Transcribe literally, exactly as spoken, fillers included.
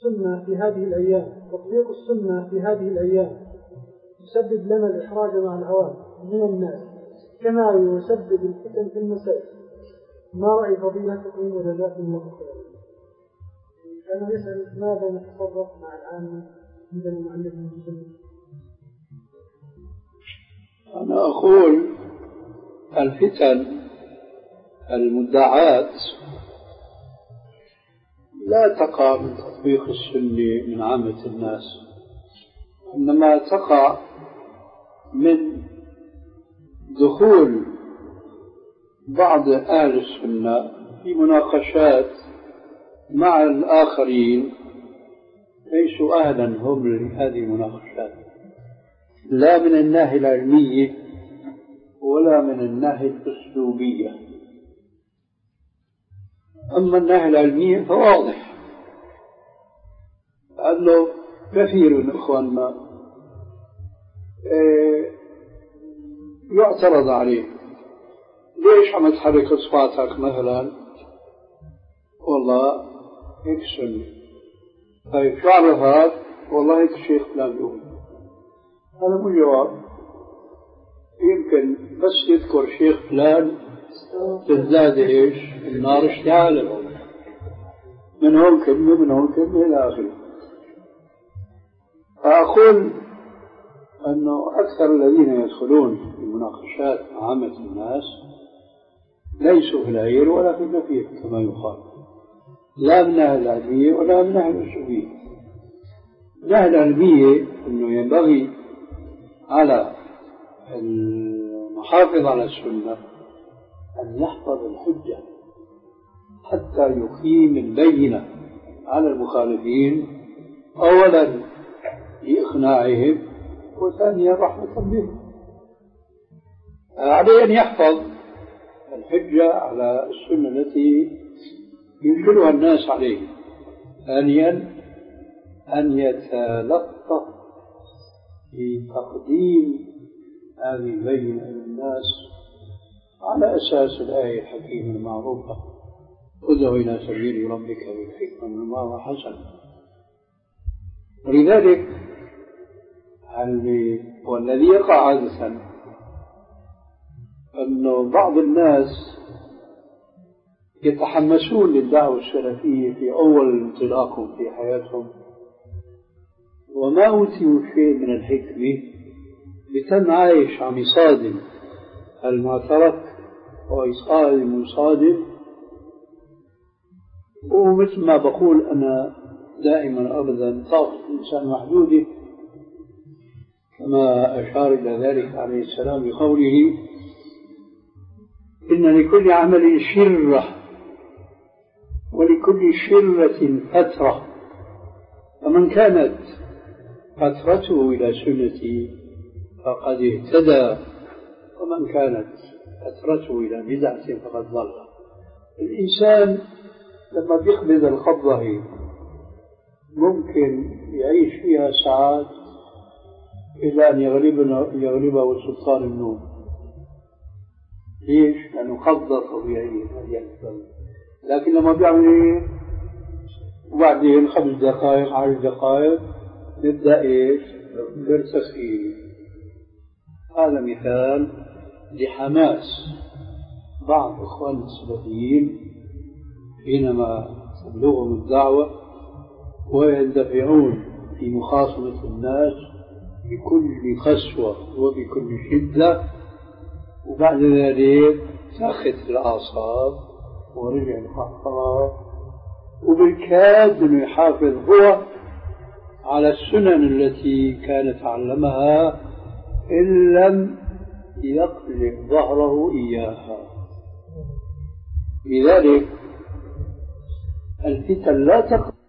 السنة في هذه الأيام تطبيق السنة في هذه الأيام يسبب لنا الإحراج مع العوام من الناس كما يسبب الفتن في المساجد. ما رأي فضيلتكم وجزاكم الله خيرا؟ كان يسأل ماذا نتصرف مع العامة عندما نعلمهم السنة؟ أنا أقول الفتن المدعاة لا تقع من تطبيق السنة من عامة الناس، إنما تقع من دخول بعض أهل السنة في مناقشات مع الآخرين ليسوا أهلا هم لهذه المناقشات، لا من الناحية العلمية ولا من الناحية الأسلوبية. أما الناحية العلمية فواضح أنه كثير من إخواننا يعترض عليه، ليش عم تحرك إصبعتك مثلا؟ والله هيك سنة. طيب شو عرفك؟ والله هيك الشيخ فلان يقول. هذا مو جواب. يمكن بس يذكر شيخ فلان تزداد ايش؟ النار اشتعالا، من هون كلمة من هون كلمة إلى آخره. فأقول أنه أكثر الذين يدخلون في المناقشات مع عامة الناس ليسوا في العير ولا في النفير كما يقال، لا من الناحية العلمية ولا من الناحية الأسلوبية. من الناحية العلمية أنه ينبغي على المحافظ على السنة أن يحفظ الحجة حتى يقيم البينة على المخالفين، أولا لإقناعهم وثانيا رحمة بهم. عليه أن يحفظ الحجة على السنة التي ينشرها الناس عليه. ثانيا أن يتلطف في تقديم هذه البينة للناس على أساس الآية الحكيمة المعروفة: ادع إلى سبيل ربك بالحكمة والموعظة الحسنة. ولذلك والذي يقع عادة أنه بعض الناس يتحمسون للدعوة السلفية في أول انطلاقهم في حياتهم وما أوتيوا شيء من الحكمة، بتم عايش عم يصادم المعترك ويصادم المصادم. ومثل ما بقول أنا دائما أبدا طاقة الإنسان محدودة، كما أشار إلى ذلك عليه السلام بقوله: إن لكل عمل شرة ولكل شرة فترة، فمن كانت فترته إلى سنتي فقد اهتدى، ومن كانت فترته إلى بدعة فقد ضل. الإنسان لما بيقبض القبضة هي ممكن يعيش فيها ساعات إلا أن يغلبه سلطان النوم. ليش؟ لأنه قبضة طبيعية. لكن لما بيعمل إيه؟ وبعدين خمس دقائق عشر دقائق نبدأ إيش؟ برتخي. هذا مثال لحماس بعض إخوان السلفيين حينما تبلغهم الدعوة ويندفعون في مخاصمة الناس بكل قسوة وبكل شدة، وبعد ذلك سخت الأعصاب ورجع القهقرة، وبالكاد أنه يحافظ هو على السنن التي كانت علمها إن لم يقلب ظهره إياها. لذلك الفتن لا تقع